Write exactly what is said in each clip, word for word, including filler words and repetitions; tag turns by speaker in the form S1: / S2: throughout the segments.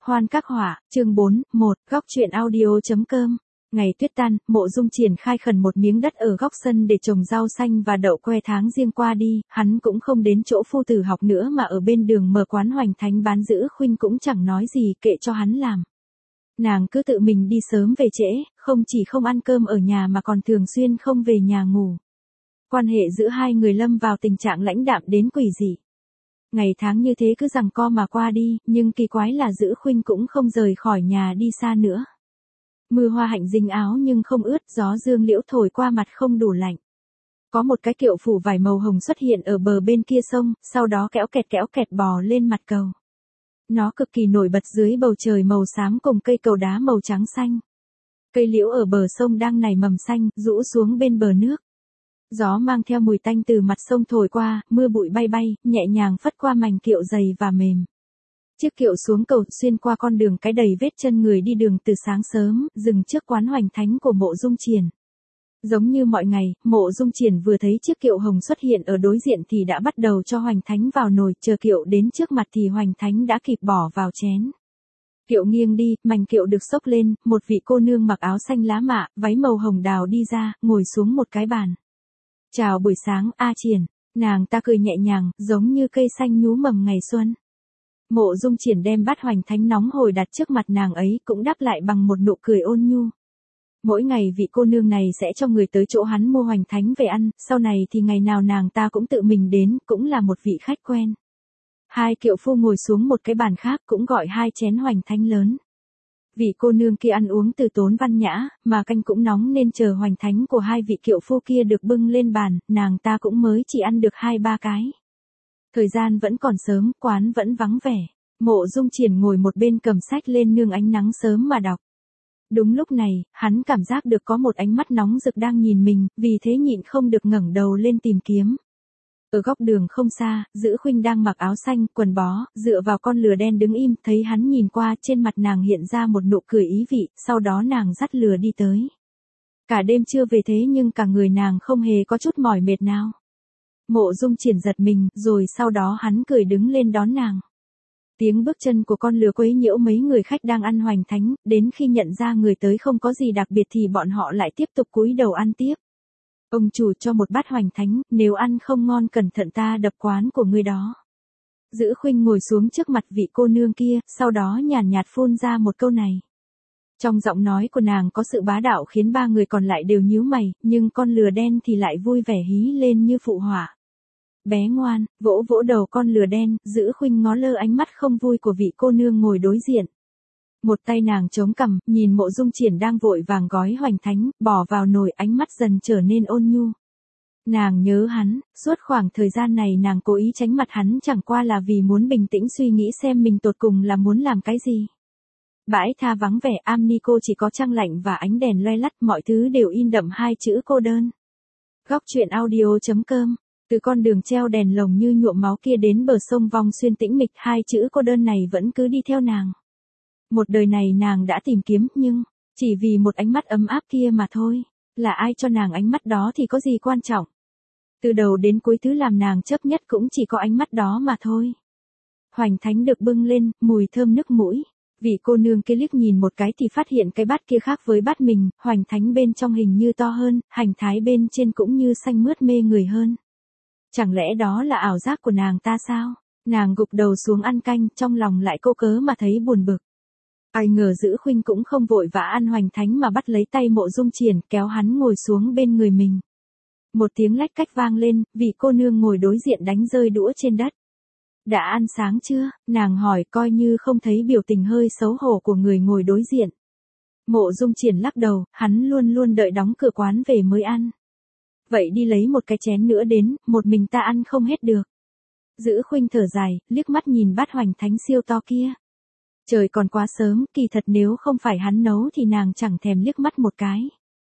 S1: Hoan Các Họa, chương bốn, một, góc truyện audio.com. Ngày tuyết tan, Mộ Dung Triển khai khẩn một miếng đất ở góc sân để trồng rau xanh và đậu que tháng riêng qua đi, hắn cũng không đến chỗ phu tử học nữa mà ở bên đường mở quán Hoành Thánh bán giữ Khuynh cũng chẳng nói gì, kệ cho hắn làm. Nàng cứ tự mình đi sớm về trễ, không chỉ không ăn cơm ở nhà mà còn thường xuyên không về nhà ngủ. Quan hệ giữa hai người lâm vào tình trạng lãnh đạm đến quỷ dị. Ngày tháng như thế cứ giằng co mà qua đi, nhưng kỳ quái là giữ Khuynh cũng không rời khỏi nhà đi xa nữa. Mưa hoa hạnh dính áo nhưng không ướt, gió dương liễu thổi qua mặt không đủ lạnh. Có một cái kiệu phủ vải màu hồng xuất hiện ở bờ bên kia sông, sau đó kéo kẹt kéo kẹt bò lên mặt cầu. Nó cực kỳ nổi bật dưới bầu trời màu xám cùng cây cầu đá màu trắng xanh. Cây liễu ở bờ sông đang nảy mầm xanh, rũ xuống bên bờ nước. Gió mang theo mùi tanh từ mặt sông thổi qua, mưa bụi bay bay, nhẹ nhàng phất qua mảnh kiệu dày và mềm. Chiếc kiệu xuống cầu, xuyên qua con đường cái đầy vết chân người đi đường từ sáng sớm, dừng trước quán Hoành Thánh của Mộ Dung Triển. Giống như mọi ngày, Mộ Dung Triển vừa thấy chiếc kiệu hồng xuất hiện ở đối diện thì đã bắt đầu cho Hoành Thánh vào nồi, chờ kiệu đến trước mặt thì Hoành Thánh đã kịp bỏ vào chén. Kiệu nghiêng đi, mảnh kiệu được xốc lên, một vị cô nương mặc áo xanh lá mạ, váy màu hồng đào đi ra, ngồi xuống một cái bàn. Chào buổi sáng, A Triển. Nàng ta cười nhẹ nhàng, giống như cây xanh nhú mầm ngày xuân. Mộ Dung Triển đem bát Hoành Thánh nóng hổi đặt trước mặt nàng ấy, cũng đáp lại bằng một nụ cười ôn nhu. Mỗi ngày vị cô nương này sẽ cho người tới chỗ hắn mua Hoành Thánh về ăn, sau này thì ngày nào nàng ta cũng tự mình đến, cũng là một vị khách quen. Hai kiệu phu ngồi xuống một cái bàn khác cũng gọi hai chén Hoành Thánh lớn. Vị cô nương kia ăn uống từ tốn văn nhã, mà canh cũng nóng nên chờ Hoành Thánh của hai vị kiệu phu kia được bưng lên bàn, nàng ta cũng mới chỉ ăn được hai ba cái. Thời gian vẫn còn sớm, quán vẫn vắng vẻ. Mộ Dung Triển ngồi một bên cầm sách lên nương ánh nắng sớm mà đọc. Đúng lúc này, hắn cảm giác được có một ánh mắt nóng rực đang nhìn mình, vì thế nhịn không được ngẩng đầu lên tìm kiếm. Ở góc đường không xa, giữ Khuynh đang mặc áo xanh, quần bó, dựa vào con lừa đen đứng im, thấy hắn nhìn qua, trên mặt nàng hiện ra một nụ cười ý vị, sau đó nàng dắt lừa đi tới. Cả đêm chưa về thế nhưng cả người nàng không hề có chút mỏi mệt nào. Mộ Dung Triển giật mình, rồi sau đó hắn cười đứng lên đón nàng. Tiếng bước chân của con lừa quấy nhiễu mấy người khách đang ăn Hoành Thánh, đến khi nhận ra người tới không có gì đặc biệt thì bọn họ lại tiếp tục cúi đầu ăn tiếp. Ông chủ cho một bát Hoành Thánh, nếu ăn không ngon cẩn thận ta đập quán của ngươi đó. Giữ Khuynh ngồi xuống trước mặt vị cô nương kia, sau đó nhàn nhạt phun ra một câu này. Trong giọng nói của nàng có sự bá đạo khiến ba người còn lại đều nhíu mày, nhưng con lừa đen thì lại vui vẻ hí lên như phụ họa. Bé ngoan, vỗ vỗ đầu con lừa đen, Giữ Khuynh ngó lơ ánh mắt không vui của vị cô nương ngồi đối diện. Một tay nàng chống cằm, nhìn Mộ Dung Triển đang vội vàng gói Hoành Thánh, bỏ vào nồi, ánh mắt dần trở nên ôn nhu. Nàng nhớ hắn, suốt khoảng thời gian này nàng cố ý tránh mặt hắn chẳng qua là vì muốn bình tĩnh suy nghĩ xem mình tột cùng là muốn làm cái gì. Bãi tha vắng vẻ, Amnico chỉ có trăng lạnh và ánh đèn loe lắt, mọi thứ đều in đậm hai chữ cô đơn. Góc truyện audio.com. Từ con đường treo đèn lồng như nhuộm máu kia đến bờ sông Vong Xuyên tĩnh mịch, hai chữ cô đơn này vẫn cứ đi theo nàng. Một đời này nàng đã tìm kiếm, nhưng chỉ vì một ánh mắt ấm áp kia mà thôi. Là ai cho nàng ánh mắt đó thì có gì quan trọng. Từ đầu đến cuối thứ làm nàng chấp nhất cũng chỉ có ánh mắt đó mà thôi. Hoành Thánh được bưng lên, mùi thơm nức mũi. Vị cô nương kia liếc nhìn một cái thì phát hiện cái bát kia khác với bát mình, Hoành Thánh bên trong hình như to hơn, hành thái bên trên cũng như xanh mướt mê người hơn. Chẳng lẽ đó là ảo giác của nàng ta sao? Nàng gục đầu xuống ăn canh, trong lòng lại cô cớ mà thấy buồn bực. Ai ngờ Giữ Khuynh cũng không vội vã ăn Hoành Thánh mà bắt lấy tay Mộ Dung Triển, kéo hắn ngồi xuống bên người mình. Một tiếng lách cách vang lên, vị cô nương ngồi đối diện đánh rơi đũa trên đất. Đã ăn sáng chưa? Nàng hỏi, coi như không thấy biểu tình hơi xấu hổ của người ngồi đối diện. Mộ Dung Triển lắc đầu, hắn luôn luôn đợi đóng cửa quán về mới ăn. Vậy đi lấy một cái chén nữa đến, một mình ta ăn không hết được. Giữ Khuynh thở dài, liếc mắt nhìn bát Hoành Thánh siêu to kia. Trời còn quá sớm, kỳ thật nếu không phải hắn nấu thì nàng chẳng thèm liếc mắt một cái.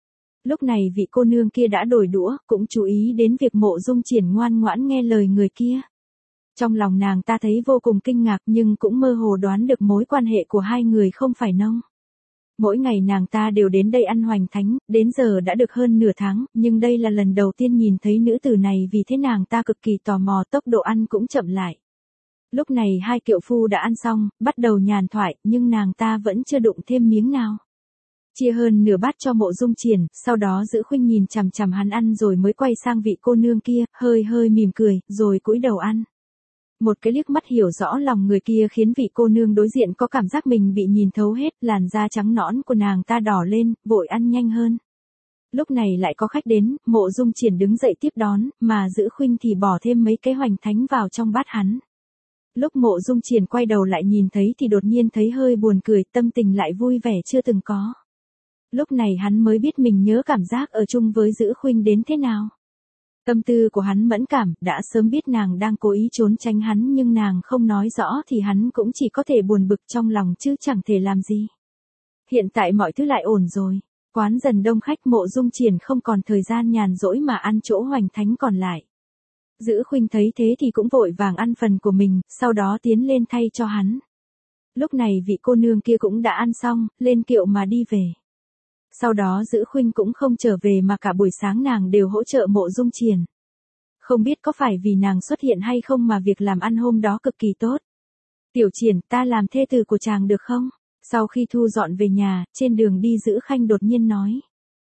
S1: Lúc này vị cô nương kia đã đổi đũa, cũng chú ý đến việc Mộ Dung Triển ngoan ngoãn nghe lời người kia. Trong lòng nàng ta thấy vô cùng kinh ngạc nhưng cũng mơ hồ đoán được mối quan hệ của hai người không phải nông. Mỗi ngày nàng ta đều đến đây ăn Hoành Thánh, đến giờ đã được hơn nửa tháng, nhưng đây là lần đầu tiên nhìn thấy nữ tử này vì thế nàng ta cực kỳ tò mò, tốc độ ăn cũng chậm lại. Lúc này hai kiệu phu đã ăn xong, bắt đầu nhàn thoại, nhưng nàng ta vẫn chưa đụng thêm miếng nào. Chia hơn nửa bát cho Mộ Dung Triển, sau đó Dữ Khuynh nhìn chằm chằm hắn ăn rồi mới quay sang vị cô nương kia, hơi hơi mỉm cười, rồi cúi đầu ăn. Một cái liếc mắt hiểu rõ lòng người kia khiến vị cô nương đối diện có cảm giác mình bị nhìn thấu hết, làn da trắng nõn của nàng ta đỏ lên, vội ăn nhanh hơn. Lúc này lại có khách đến, Mộ Dung Triển đứng dậy tiếp đón, mà Dữ Khuynh thì bỏ thêm mấy cái hoành thánh vào trong bát hắn. Lúc Mộ Dung Triển quay đầu lại nhìn thấy thì đột nhiên thấy hơi buồn cười, tâm tình lại vui vẻ chưa từng có. Lúc này hắn mới biết mình nhớ cảm giác ở chung với Dữ Khuynh đến thế nào. Tâm tư của hắn mẫn cảm, đã sớm biết nàng đang cố ý trốn tránh hắn nhưng nàng không nói rõ thì hắn cũng chỉ có thể buồn bực trong lòng chứ chẳng thể làm gì. Hiện tại mọi thứ lại ổn rồi. Quán dần đông khách, Mộ Dung Triển không còn thời gian nhàn rỗi mà ăn chỗ hoành thánh còn lại. Dữ Khuynh thấy thế thì cũng vội vàng ăn phần của mình, sau đó tiến lên thay cho hắn. Lúc này vị cô nương kia cũng đã ăn xong, lên kiệu mà đi về. Sau đó Dữ Khuynh cũng không trở về mà cả buổi sáng nàng đều hỗ trợ Mộ Dung Triển. Không biết có phải vì nàng xuất hiện hay không mà việc làm ăn hôm đó cực kỳ tốt. Tiểu Triển, ta làm thê tử của chàng được không? Sau khi thu dọn về nhà, trên đường đi Dữ Khanh đột nhiên nói.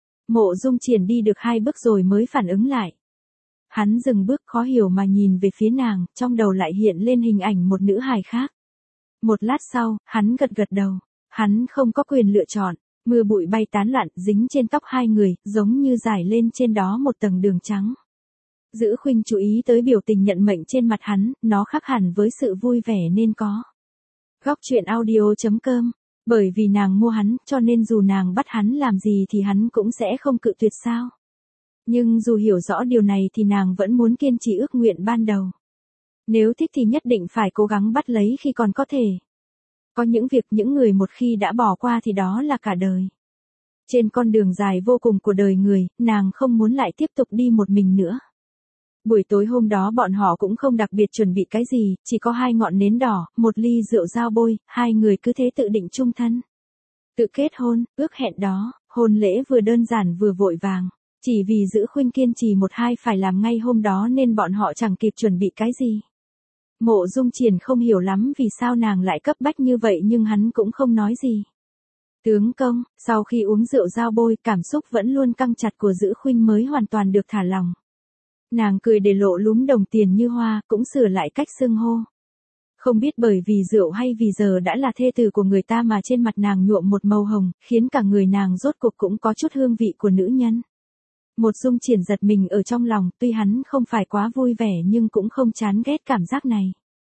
S1: Mộ Dung Triển đi được hai bước rồi mới phản ứng lại. Hắn dừng bước khó hiểu mà nhìn về phía nàng, trong đầu lại hiện lên hình ảnh một nữ hài khác. Một lát sau, hắn gật gật đầu. Hắn không có quyền lựa chọn. Mưa bụi bay tán loạn, dính trên tóc hai người, giống như rải lên trên đó một tầng đường trắng. Dữ Khuynh chú ý tới biểu tình nhận mệnh trên mặt hắn, nó khác hẳn với sự vui vẻ nên có. Góc truyện audio chấm com. Bởi vì nàng mua hắn, cho nên dù nàng bắt hắn làm gì thì hắn cũng sẽ không cự tuyệt sao. Nhưng dù hiểu rõ điều này thì nàng vẫn muốn kiên trì ước nguyện ban đầu. Nếu thích thì nhất định phải cố gắng bắt lấy khi còn có thể. Có những việc những người một khi đã bỏ qua thì đó là cả đời. Trên con đường dài vô cùng của đời người, nàng không muốn lại tiếp tục đi một mình nữa. Buổi tối hôm đó bọn họ cũng không đặc biệt chuẩn bị cái gì, chỉ có hai ngọn nến đỏ, một ly rượu dao bôi, hai người cứ thế tự định chung thân. Tự kết hôn, ước hẹn đó, hôn lễ vừa đơn giản vừa vội vàng. Chỉ vì Dữ Khuynh kiên trì một hai phải làm ngay hôm đó nên bọn họ chẳng kịp chuẩn bị cái gì. Mộ Dung Triển không hiểu lắm vì sao nàng lại cấp bách như vậy nhưng hắn cũng không nói gì. Tướng công, sau khi uống rượu dao bôi, cảm xúc vẫn luôn căng chặt của Dữ Khuynh mới hoàn toàn được thả lỏng. Nàng cười để lộ lúm đồng tiền như hoa, cũng sửa lại cách xưng hô. Không biết bởi vì rượu hay vì giờ đã là thê tử của người ta mà trên mặt nàng nhuộm một màu hồng, khiến cả người nàng rốt cuộc cũng có chút hương vị của nữ nhân. Một Dung Triển giật mình ở trong lòng, tuy hắn không phải quá vui vẻ nhưng cũng không chán ghét cảm giác này.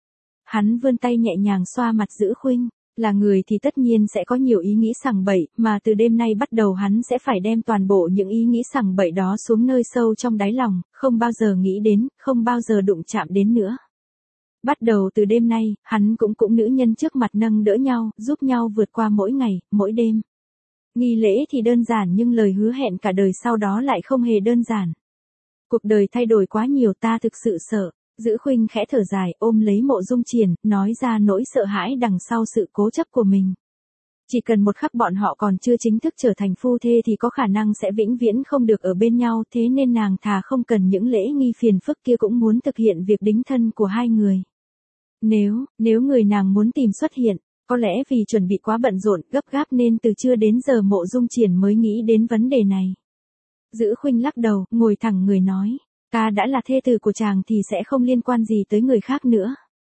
S1: Hắn vươn tay nhẹ nhàng xoa mặt Dữ Khuynh, là người thì tất nhiên sẽ có nhiều ý nghĩ sằng bậy, mà từ đêm nay bắt đầu hắn sẽ phải đem toàn bộ những ý nghĩ sằng bậy đó xuống nơi sâu trong đáy lòng, không bao giờ nghĩ đến, không bao giờ đụng chạm đến nữa. Bắt đầu từ đêm nay, hắn cũng cũng nữ nhân trước mặt nâng đỡ nhau, giúp nhau vượt qua mỗi ngày, mỗi đêm. Nghi lễ thì đơn giản nhưng lời hứa hẹn cả đời sau đó lại không hề đơn giản. Cuộc đời thay đổi quá nhiều, ta thực sự sợ. Dữ Khuynh khẽ thở dài, ôm lấy Mộ Dung Triển, nói ra nỗi sợ hãi đằng sau sự cố chấp của mình. Chỉ cần một khắc bọn họ còn chưa chính thức trở thành phu thê thì có khả năng sẽ vĩnh viễn không được ở bên nhau, thế nên nàng thà không cần những lễ nghi phiền phức kia cũng muốn thực hiện việc đính thân của hai người. Nếu, nếu người nàng muốn tìm xuất hiện, có lẽ vì chuẩn bị quá bận rộn, gấp gáp nên từ trưa đến giờ Mộ Dung Triển mới nghĩ đến vấn đề này. Dữ Khuynh lắc đầu, ngồi thẳng người nói, ta đã là thê tử của chàng thì sẽ không liên quan gì tới người khác nữa.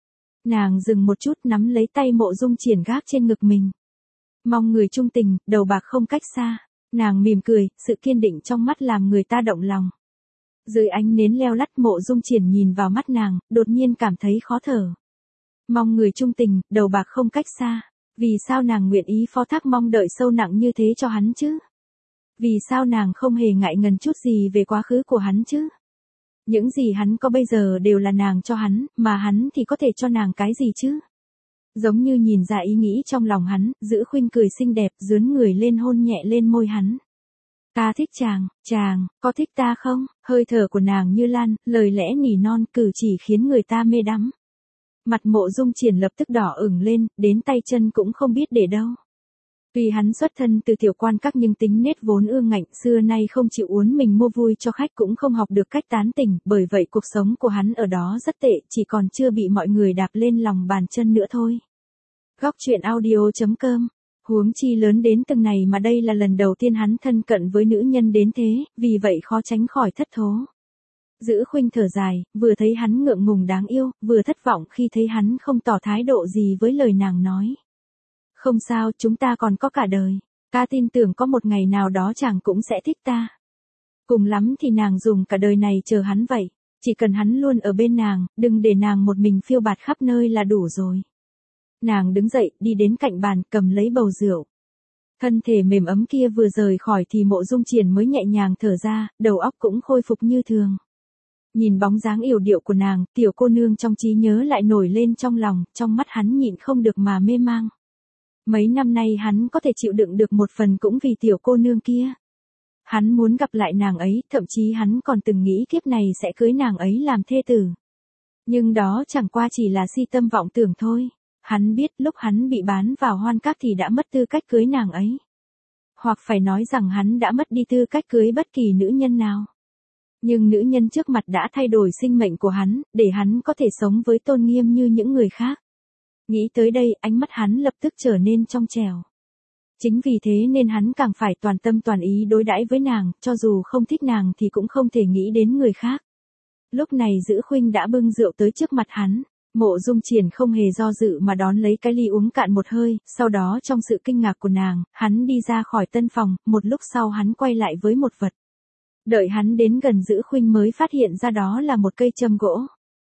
S1: Nàng dừng một chút nắm lấy tay Mộ Dung Triển gác trên ngực mình. Mong người trung tình, đầu bạc không cách xa. Nàng mỉm cười, sự kiên định trong mắt làm người ta động lòng. Dưới ánh nến leo lắt Mộ Dung Triển nhìn vào mắt nàng, đột nhiên cảm thấy khó thở. Mong người trung tình, đầu bạc không cách xa. Vì sao nàng nguyện ý phó thác mong đợi sâu nặng như thế cho hắn chứ? Vì sao nàng không hề ngại ngần chút gì về quá khứ của hắn chứ? Những gì hắn có bây giờ đều là nàng cho hắn, mà hắn thì có thể cho nàng cái gì chứ? Giống như nhìn ra ý nghĩ trong lòng hắn, Dữ Khuynh cười xinh đẹp, dướn người lên hôn nhẹ lên môi hắn. Ta thích chàng, chàng, có thích ta không? Hơi thở của nàng như lan, lời lẽ nỉ non, cử chỉ khiến người ta mê đắm. Mặt Mộ Dung Triển lập tức đỏ ửng lên, đến tay chân cũng không biết để đâu. Tuy hắn xuất thân từ tiểu quan các nhưng tính nết vốn ương ngạnh, xưa nay không chịu uốn mình mua vui cho khách, cũng không học được cách tán tỉnh, bởi vậy cuộc sống của hắn ở đó rất tệ, chỉ còn chưa bị mọi người đạp lên lòng bàn chân nữa thôi. Góc truyện audio chấm com. Huống chi lớn đến từng này mà đây là lần đầu tiên hắn thân cận với nữ nhân đến thế, vì vậy khó tránh khỏi thất thố. Dữ Khuynh thở dài, vừa thấy hắn ngượng ngùng đáng yêu, vừa thất vọng khi thấy hắn không tỏ thái độ gì với lời nàng nói. Không sao, chúng ta còn có cả đời. Ta tin tưởng có một ngày nào đó chàng cũng sẽ thích ta. Cùng lắm thì nàng dùng cả đời này chờ hắn vậy. Chỉ cần hắn luôn ở bên nàng, đừng để nàng một mình phiêu bạt khắp nơi là đủ rồi. Nàng đứng dậy, đi đến cạnh bàn, cầm lấy bầu rượu. Thân thể mềm ấm kia vừa rời khỏi thì Mộ Dung Triển mới nhẹ nhàng thở ra, đầu óc cũng khôi phục như thường. Nhìn bóng dáng yểu điệu của nàng, tiểu cô nương trong trí nhớ lại nổi lên trong lòng, trong mắt hắn nhịn không được mà mê mang. Mấy năm nay hắn có thể chịu đựng được một phần cũng vì tiểu cô nương kia. Hắn muốn gặp lại nàng ấy, thậm chí hắn còn từng nghĩ kiếp này sẽ cưới nàng ấy làm thê tử. Nhưng đó chẳng qua chỉ là si tâm vọng tưởng thôi. Hắn biết lúc hắn bị bán vào Hoan Các thì đã mất tư cách cưới nàng ấy. Hoặc phải nói rằng hắn đã mất đi tư cách cưới bất kỳ nữ nhân nào. Nhưng nữ nhân trước mặt đã thay đổi sinh mệnh của hắn, để hắn có thể sống với tôn nghiêm như những người khác. Nghĩ tới đây, ánh mắt hắn lập tức trở nên trong trẻo. Chính vì thế nên hắn càng phải toàn tâm toàn ý đối đãi với nàng, cho dù không thích nàng thì cũng không thể nghĩ đến người khác. Lúc này Dữ Khuynh đã bưng rượu tới trước mặt hắn. Mộ Dung Triển không hề do dự mà đón lấy cái ly uống cạn một hơi, sau đó trong sự kinh ngạc của nàng, hắn đi ra khỏi tân phòng, một lúc sau hắn quay lại với một vật. Đợi hắn đến gần Dữ Khuynh mới phát hiện ra đó là một cây châm gỗ.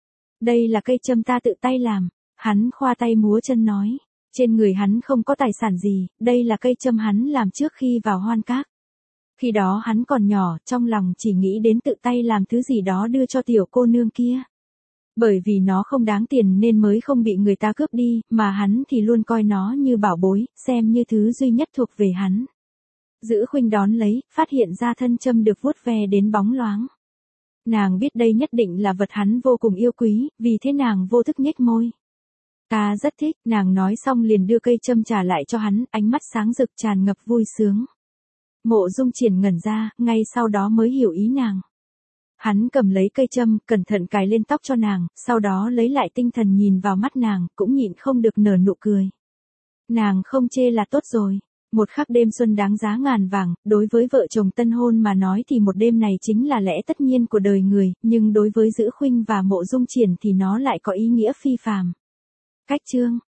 S1: Đây là cây châm ta tự tay làm, hắn khoa tay múa chân nói. Trên người hắn không có tài sản gì, đây là cây châm hắn làm trước khi vào Hoan Các. Khi đó hắn còn nhỏ, trong lòng chỉ nghĩ đến tự tay làm thứ gì đó đưa cho tiểu cô nương kia. Bởi vì nó không đáng tiền nên mới không bị người ta cướp đi, mà hắn thì luôn coi nó như bảo bối, xem như thứ duy nhất thuộc về hắn. Dữ Khuynh đón lấy, phát hiện ra thân châm được vuốt ve đến bóng loáng. Nàng biết đây nhất định là vật hắn vô cùng yêu quý, vì thế nàng vô thức nhếch môi. Ta rất thích, nàng nói xong liền đưa cây châm trả lại cho hắn, ánh mắt sáng rực tràn ngập vui sướng. Mộ Dung Triển ngẩn ra, ngay sau đó mới hiểu ý nàng. Hắn cầm lấy cây châm, cẩn thận cài lên tóc cho nàng, sau đó lấy lại tinh thần nhìn vào mắt nàng, cũng nhịn không được nở nụ cười. Nàng không chê là tốt rồi. Một khắc đêm xuân đáng giá ngàn vàng, đối với vợ chồng tân hôn mà nói thì một đêm này chính là lẽ tất nhiên của đời người, nhưng đối với Dữ Khuynh và Mộ Dung Triển thì nó lại có ý nghĩa phi phàm. Cách chương